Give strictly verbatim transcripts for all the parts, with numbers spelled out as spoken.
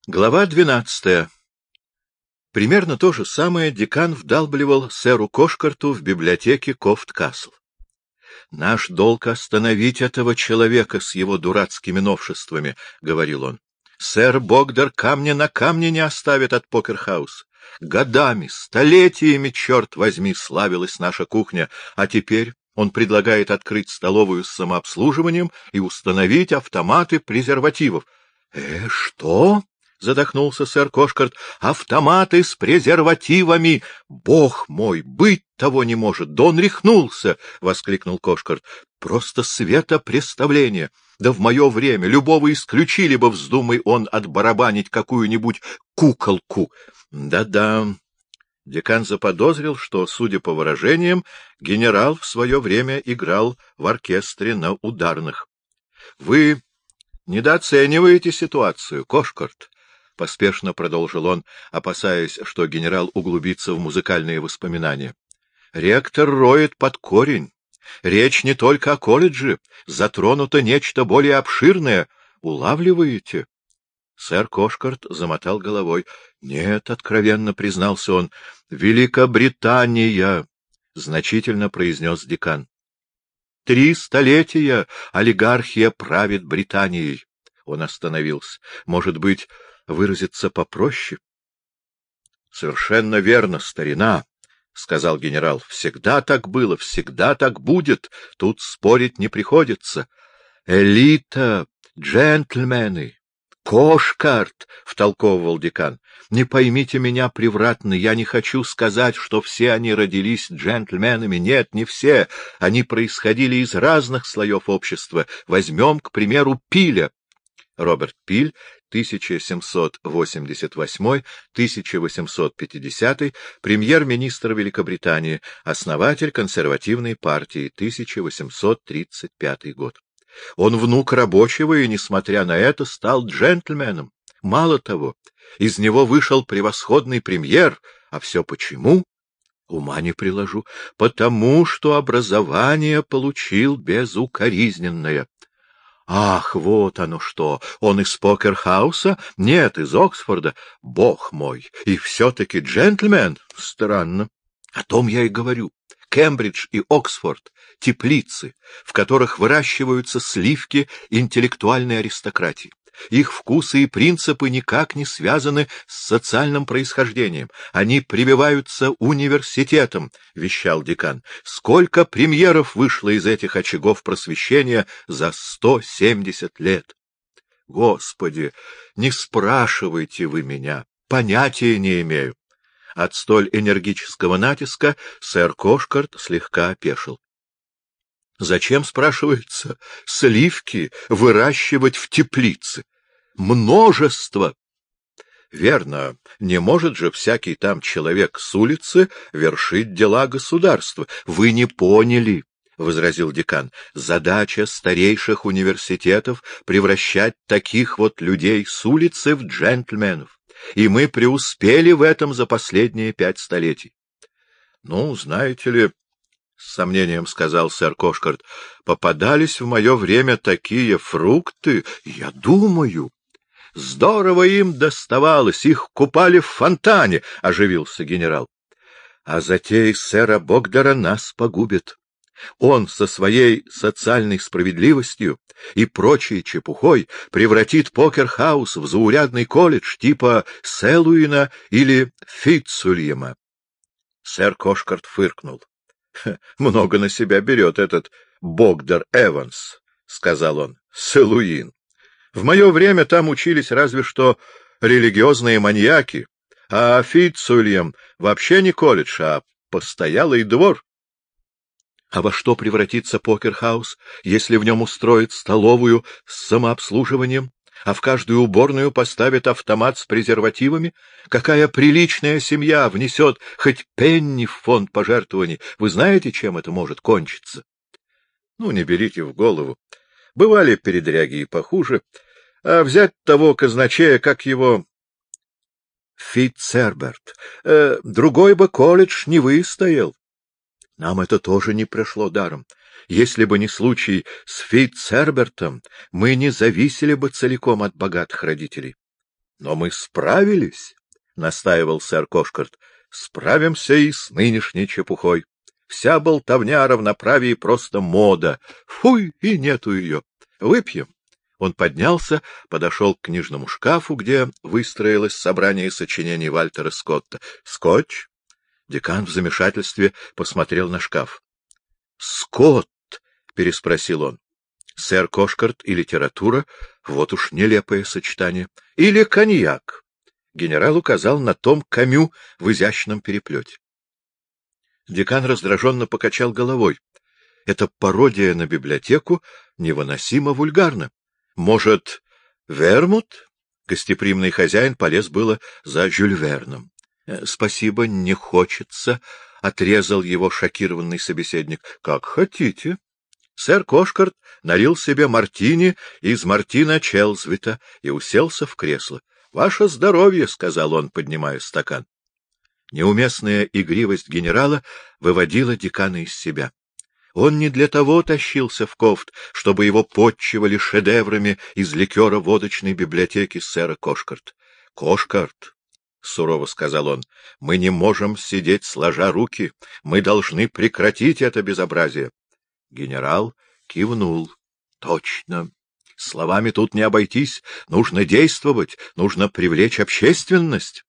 Глава двенадцатая. Примерно то же самое декан вдалбливал сэру Кошкарту в библиотеке Кофт-Касл. «Наш долг — остановить этого человека с его дурацкими новшествами», — говорил он. «Сэр Богдар камня на камне не оставит от Покер-хаус. Годами, столетиями, черт возьми, славилась наша кухня, а теперь он предлагает открыть столовую с самообслуживанием и установить автоматы презервативов». «Э, что?» — задохнулся сэр Кошкарт. — Автоматы с презервативами! Бог мой, быть того не может! Да он рехнулся! — воскликнул Кошкарт. — Просто светопреставление! Да в мое время любого исключили бы, вздумай он отбарабанить какую-нибудь куколку. Да-да. Декан заподозрил, что, судя по выражениям, генерал в свое время играл в оркестре на ударных. — Вы недооцениваете ситуацию, Кошкарт. — поспешно продолжил он, опасаясь, что генерал углубится в музыкальные воспоминания. — Ректор роет под корень. Речь не только о колледже. Затронуто нечто более обширное. Улавливаете? Сэр Кошкарт замотал головой. — Нет, — откровенно признался он. — Великобритания! — значительно произнес декан. — Три столетия олигархия правит Британией. Он остановился. Может быть, выразиться попроще? — Совершенно верно, старина, — сказал генерал. — Всегда так было, всегда так будет. Тут спорить не приходится. Элита, джентльмены, Кошкарт, — втолковывал декан. — Не поймите меня превратно, я не хочу сказать, что все они родились джентльменами. Нет, не все. Они происходили из разных слоев общества. Возьмем, к примеру, Пиля. Роберт Пиль, тысяча семьсот восемьдесят восьмой — тысяча восемьсот пятидесятый, премьер-министр Великобритании, основатель консервативной партии, тысяча восемьсот тридцать пятый год. Он внук рабочего и, несмотря на это, стал джентльменом. Мало того, из него вышел превосходный премьер. А все почему? Ума не приложу. Потому что образование получил безукоризненное. Ах, вот оно что! Он из Покер-хауса? Нет, из Оксфорда. Бог мой! И все-таки джентльмен? Странно. О том я и говорю. Кембридж и Оксфорд — теплицы, в которых выращиваются сливки интеллектуальной аристократии. Их вкусы и принципы никак не связаны с социальным происхождением. Они прививаются университетом, — вещал декан. Сколько премьеров вышло из этих очагов просвещения за сто семьдесят лет? Господи, не спрашивайте вы меня, понятия не имею. От столь энергического натиска сэр Кошкарт слегка опешил. Зачем, спрашивается, сливки выращивать в теплице? Множество! Верно, не может же всякий там человек с улицы вершить дела государства. Вы не поняли, — возразил декан. Задача старейших университетов — превращать таких вот людей с улицы в джентльменов. И мы преуспели в этом за последние пять столетий. Ну, знаете ли, — с сомнением сказал сэр Кошкарт, — попадались в мое время такие фрукты, я думаю. Здорово им доставалось, их купали в фонтане, — оживился генерал. А затея сэра Богдара нас погубит. Он со своей социальной справедливостью и прочей чепухой превратит Покер-хаус в заурядный колледж типа Селуина или Фитцульяма. Сэр Кошкарт фыркнул. — Много на себя берет этот Богдар Эванс, — сказал он. — Селуин. В мое время там учились разве что религиозные маньяки, а Фитцульям вообще не колледж, а постоялый двор. А во что превратится Покер-хаус, если в нем устроят столовую с самообслуживанием, а в каждую уборную поставят автомат с презервативами? Какая приличная семья внесет хоть пенни в фонд пожертвований? Вы знаете, чем это может кончиться? Ну, не берите в голову. Бывали передряги и похуже. А взять того казначея, как его... Фитцерберт. Э, другой бы колледж не выстоял. Нам это тоже не прошло даром. Если бы не случай с Фитцербертом, мы не зависели бы целиком от богатых родителей. Но мы справились, — настаивал сэр Кошкарт. — Справимся и с нынешней чепухой. Вся болтовня о равноправии просто мода. Фуй, и нету ее. Выпьем. Он поднялся, подошел к книжному шкафу, где выстроилось собрание сочинений Вальтера Скотта. — Скотч? Декан в замешательстве посмотрел на шкаф. — Скотт? — переспросил он. Сэр Кошкарт и литература — вот уж нелепое сочетание. — Или коньяк. Генерал указал на том Камю в изящном переплете. Декан раздраженно покачал головой. Эта пародия на библиотеку невыносимо вульгарна. Может, вермут? Гостеприимный хозяин полез было за Жюль Верном. — Спасибо, не хочется, — отрезал его шокированный собеседник. — Как хотите. Сэр Кошкарт налил себе мартини из Мартина Челзвита и уселся в кресло. — Ваше здоровье, — сказал он, поднимая стакан. Неуместная игривость генерала выводила декана из себя. Он не для того тащился в Кофт, чтобы его подчивали шедеврами из ликера водочной библиотеки сэра Кошкарт. — Кошкарт, — сурово сказал он, — мы не можем сидеть сложа руки, мы должны прекратить это безобразие. Генерал кивнул. — Точно. Словами тут не обойтись, нужно действовать, нужно привлечь общественность.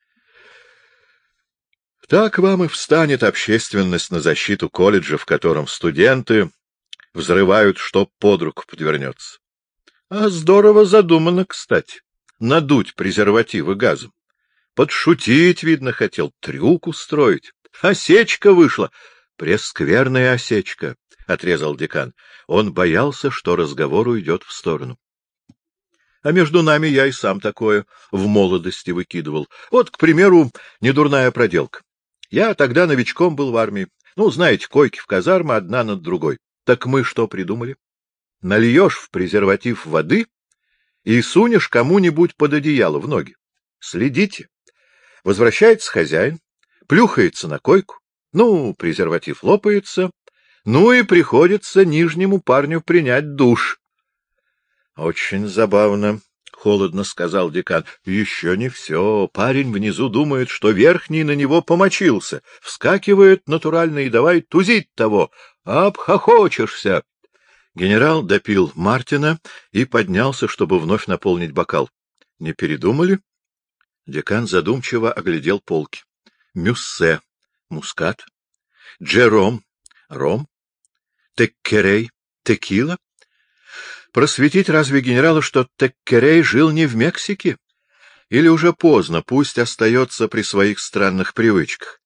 Так вам и встанет общественность на защиту колледжа, в котором студенты взрывают, что под руку подвернется. А здорово задумано, кстати, надуть презервативы газом. Подшутить, видно, хотел, трюк устроить. Осечка вышла. Прескверная осечка, — отрезал декан. Он боялся, что разговор уйдет в сторону. А между нами я и сам такое в молодости выкидывал. Вот, к примеру, недурная проделка. Я тогда новичком был в армии. Ну, знаете, койки в казарме одна над другой. Так мы что придумали? Нальешь в презерватив воды и сунешь кому-нибудь под одеяло в ноги. Следите. Возвращается хозяин, плюхается на койку. Ну, презерватив лопается. Ну и приходится нижнему парню принять душ. — Очень забавно, — холодно сказал декан. — Еще не все. Парень внизу думает, что верхний на него помочился. Вскакивает натурально и давай тузить того. Обхохочешься. Генерал допил Мартина и поднялся, чтобы вновь наполнить бокал. — Не передумали? Декан задумчиво оглядел полки. — Мюссе — мускат. Джером — ром. Теккерей — текила. Просветить разве генерала, что Теккерей жил не в Мексике? Или уже поздно, пусть остается при своих странных привычках.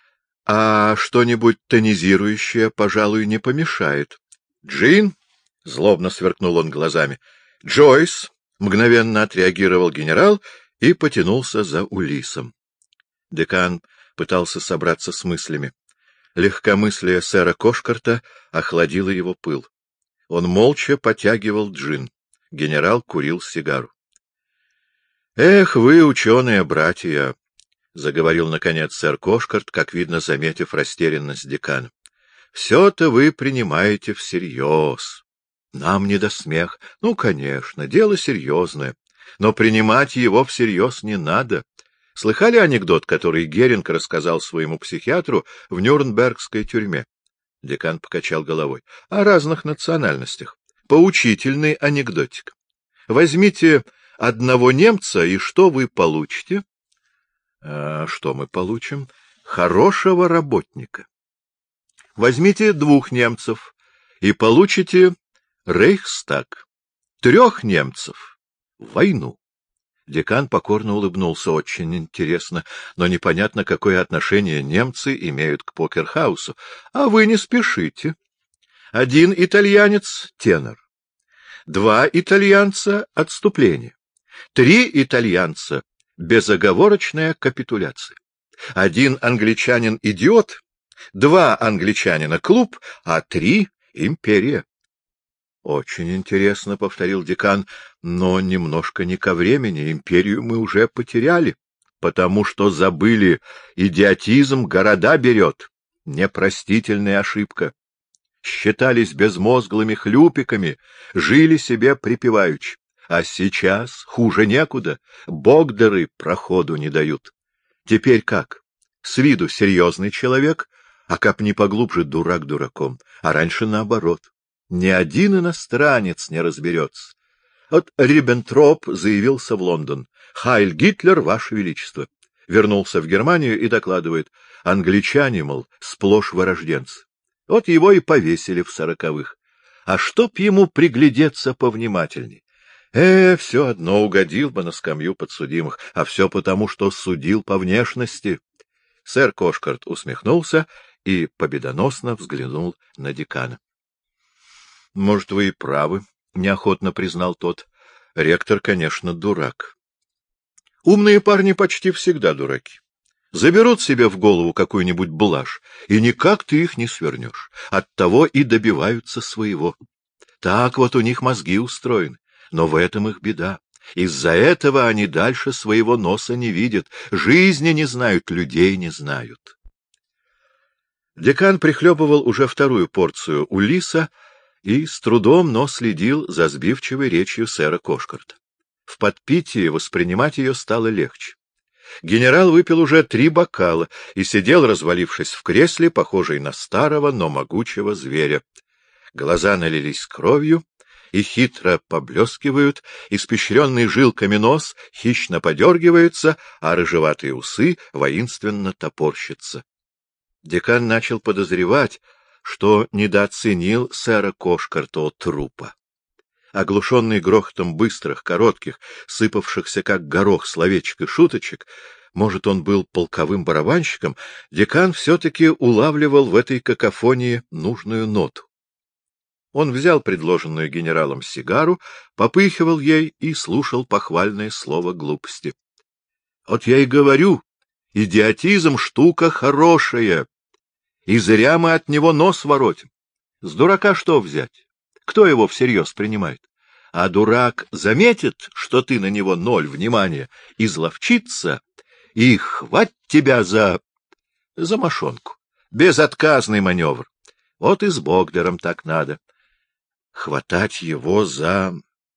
А что-нибудь тонизирующее, пожалуй, не помешает. Джин? — злобно сверкнул он глазами. Джойс! — мгновенно отреагировал генерал и потянулся за Улиссом. Декан пытался собраться с мыслями. Легкомыслие сэра Кошкарта охладило его пыл. Он молча потягивал джин. Генерал курил сигару. — Эх вы, ученые братья! — заговорил, наконец, сэр Кошкарт, как видно, заметив растерянность декана. — Все-то вы принимаете всерьез. Нам не до смеха. Ну, конечно, дело серьезное. Но принимать его всерьез не надо. Слыхали анекдот, который Геринг рассказал своему психиатру в Нюрнбергской тюрьме? Декан покачал головой. — О разных национальностях. Поучительный анекдотик. Возьмите одного немца, и что вы получите? А что мы получим? Хорошего работника. Возьмите двух немцев, и получите Рейхстаг. Трех немцев — войну. Декан покорно улыбнулся. Очень интересно, но непонятно, какое отношение немцы имеют к покерхаусу. А вы не спешите. Один итальянец — тенор. Два итальянца — отступление. Три итальянца — безоговорочная капитуляция. Один англичанин — идиот. Два англичанина — клуб, а три — империя. — Очень интересно, — повторил декан, — но немножко не ко времени. Империю мы уже потеряли, потому что забыли, идиотизм города берет. Непростительная ошибка. Считались безмозглыми хлюпиками, жили себе припеваючи. А сейчас хуже некуда, богдеры проходу не дают. Теперь как? С виду серьезный человек, а копни поглубже дурак дураком, а раньше наоборот. Ни один иностранец не разберется. Вот Риббентроп заявился в Лондон. «Хайль Гитлер, Ваше Величество!» Вернулся в Германию и докладывает. Англичане, мол, сплошь вырожденцы. Вот его и повесили в сороковых. А чтоб ему приглядеться повнимательней? Э, все одно угодил бы на скамью подсудимых, а все потому, что судил по внешности. Сэр Кошкарт усмехнулся и победоносно взглянул на декана. — Может, вы и правы, — неохотно признал тот. — Ректор, конечно, дурак. Умные парни почти всегда дураки. Заберут себе в голову какую-нибудь блажь, и никак ты их не свернешь. Оттого и добиваются своего. Так вот у них мозги устроены, но в этом их беда. Из-за этого они дальше своего носа не видят, жизни не знают, людей не знают. Декан прихлебывал уже вторую порцию Улисса и с трудом, но следил за сбивчивой речью сэра Кошкарта. В подпитии воспринимать ее стало легче. Генерал выпил уже три бокала и сидел, развалившись в кресле, похожий на старого, но могучего зверя. Глаза налились кровью и хитро поблескивают, испещренный жилками нос хищно подергивается, а рыжеватые усы воинственно топорщатся. Декан начал подозревать, что недооценил сэра Кошкарта от трупа. Оглушенный грохотом быстрых, коротких, сыпавшихся как горох словечек и шуточек, может, он был полковым барабанщиком, декан все-таки улавливал в этой какофонии нужную ноту. Он взял предложенную генералом сигару, попыхивал ей и слушал похвальное слово глупости. — Вот я и говорю, идиотизм — штука хорошая, и зря мы от него нос воротим. С дурака что взять? Кто его всерьез принимает? А дурак заметит, что ты на него ноль внимания, изловчится, и хвать тебя за... за мошонку. Безотказный маневр. Вот и с Богдером так надо. Хватать его за...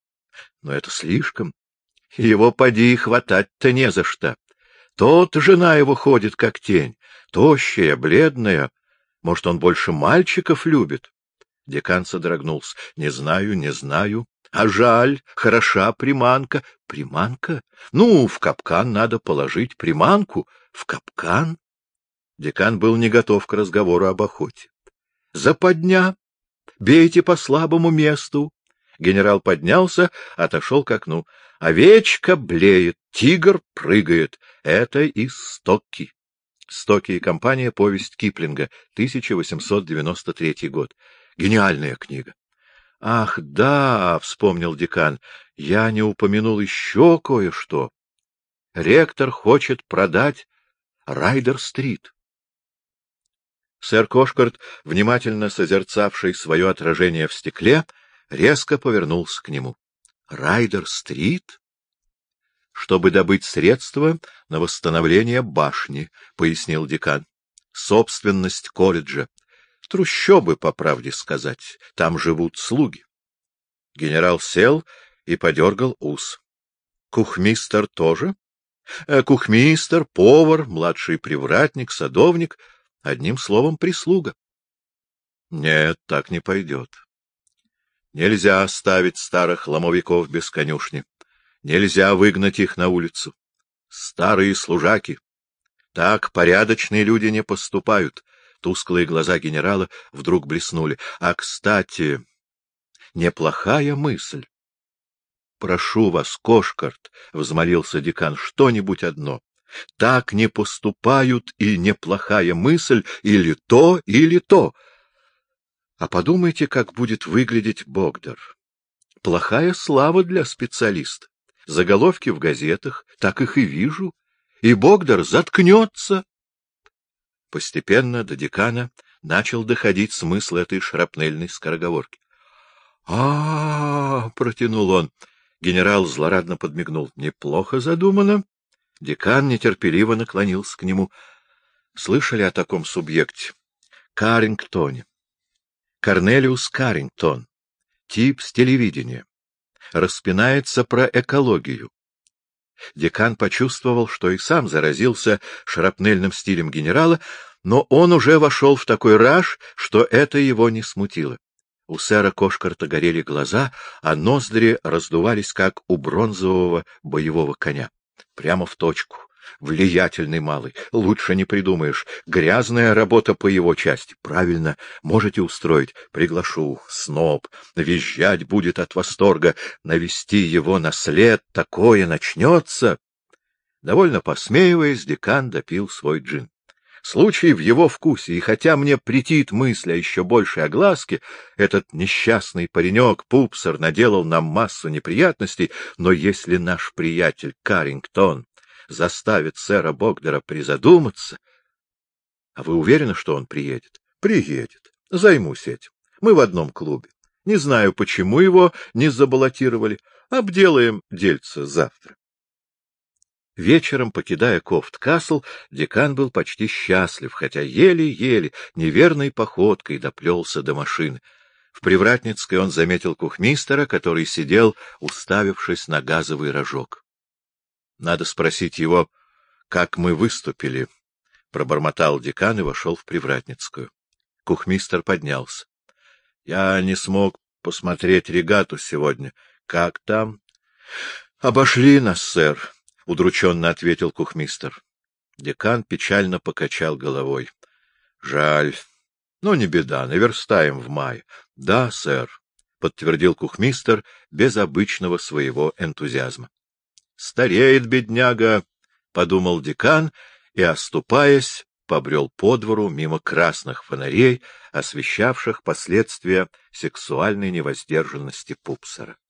Но это слишком. Его поди хватать-то не за что. Тот жена его ходит как тень, тощая, бледная. Может, он больше мальчиков любит? Декан содрогнулся. — Не знаю, не знаю. А жаль, хороша приманка. — Приманка? Ну, в капкан надо положить приманку. В капкан? Декан был не готов к разговору об охоте. — Западня. Бейте по слабому месту. Генерал поднялся, отошел к окну. Овечка блеет, тигр прыгает. Это из Стокки. Стокки и компания, повесть Киплинга, тысяча восемьсот девяносто третий год. Гениальная книга. — Ах, да, — вспомнил декан, — я не упомянул еще кое-что. Ректор хочет продать Райдер-стрит. Сэр Кошкарт, внимательно созерцавший свое отражение в стекле, резко повернулся к нему. — Райдер-стрит? — Чтобы добыть средства на восстановление башни, — пояснил декан. — Собственность колледжа. Трущобы, по правде сказать. Там живут слуги. Генерал сел и подергал ус. — Кухмистер тоже? — Кухмистер, повар, младший привратник, садовник, одним словом, прислуга. — Нет, так не пойдет. Нельзя оставить старых ломовиков без конюшни. Нельзя выгнать их на улицу. Старые служаки. Так порядочные люди не поступают. Тусклые глаза генерала вдруг блеснули. А, кстати, неплохая мысль. — Прошу вас, Кошкарт, — взмолился декан, — что-нибудь одно. Так не поступают, и неплохая мысль или то, или то. А подумайте, как будет выглядеть Богдер. Плохая слава для специалиста. Заголовки в газетах, так их и вижу. И Богдер заткнется. Постепенно до декана начал доходить смысл этой шрапнельной скороговорки. А — протянул он. Генерал злорадно подмигнул. — Неплохо задумано. Декан нетерпеливо наклонился к нему. — Слышали о таком субъекте? Каррингтоне. Корнелиус Каррингтон. Тип с телевидения. распинается про экологию. Декан почувствовал, что и сам заразился шрапнельным стилем генерала, но он уже вошел в такой раж, что это его не смутило. У сэра Кошкарта горели глаза, а ноздри раздувались, как у бронзового боевого коня. Прямо в точку. Влиятельный малый. Лучше не придумаешь. Грязная работа по его части. Правильно. Можете устроить. Приглашу. Сноб. Визжать будет от восторга. Навести его на след. Такое начнется. Довольно посмеиваясь, декан допил свой джин. Случай в его вкусе, и хотя мне претит мысль о еще большей огласке, этот несчастный паренек Пупсер наделал нам массу неприятностей, но если наш приятель Каррингтон заставит сэра Богдера призадуматься... А вы уверены, что он приедет? Приедет. Займусь этим. Мы в одном клубе. Не знаю, почему его не забаллотировали. Обделаем дельце завтра. Вечером, покидая Кофт-Касл, декан был почти счастлив, хотя еле-еле, неверной походкой доплелся до машины. В Привратницкой он заметил кухмистера, который сидел, уставившись на газовый рожок. — Надо спросить его, как мы выступили, — пробормотал декан и вошел в Привратницкую. Кухмистер поднялся. — Я не смог посмотреть регату сегодня. Как там? — Обошли нас, сэр. — удрученно ответил кухмистер. Декан печально покачал головой. — Жаль. Но не беда, наверстаем в мае. — Да, сэр, — подтвердил кухмистер без обычного своего энтузиазма. — Стареет бедняга, — подумал декан и, оступаясь, побрел по двору мимо красных фонарей, освещавших последствия сексуальной невоздержанности Пупсера.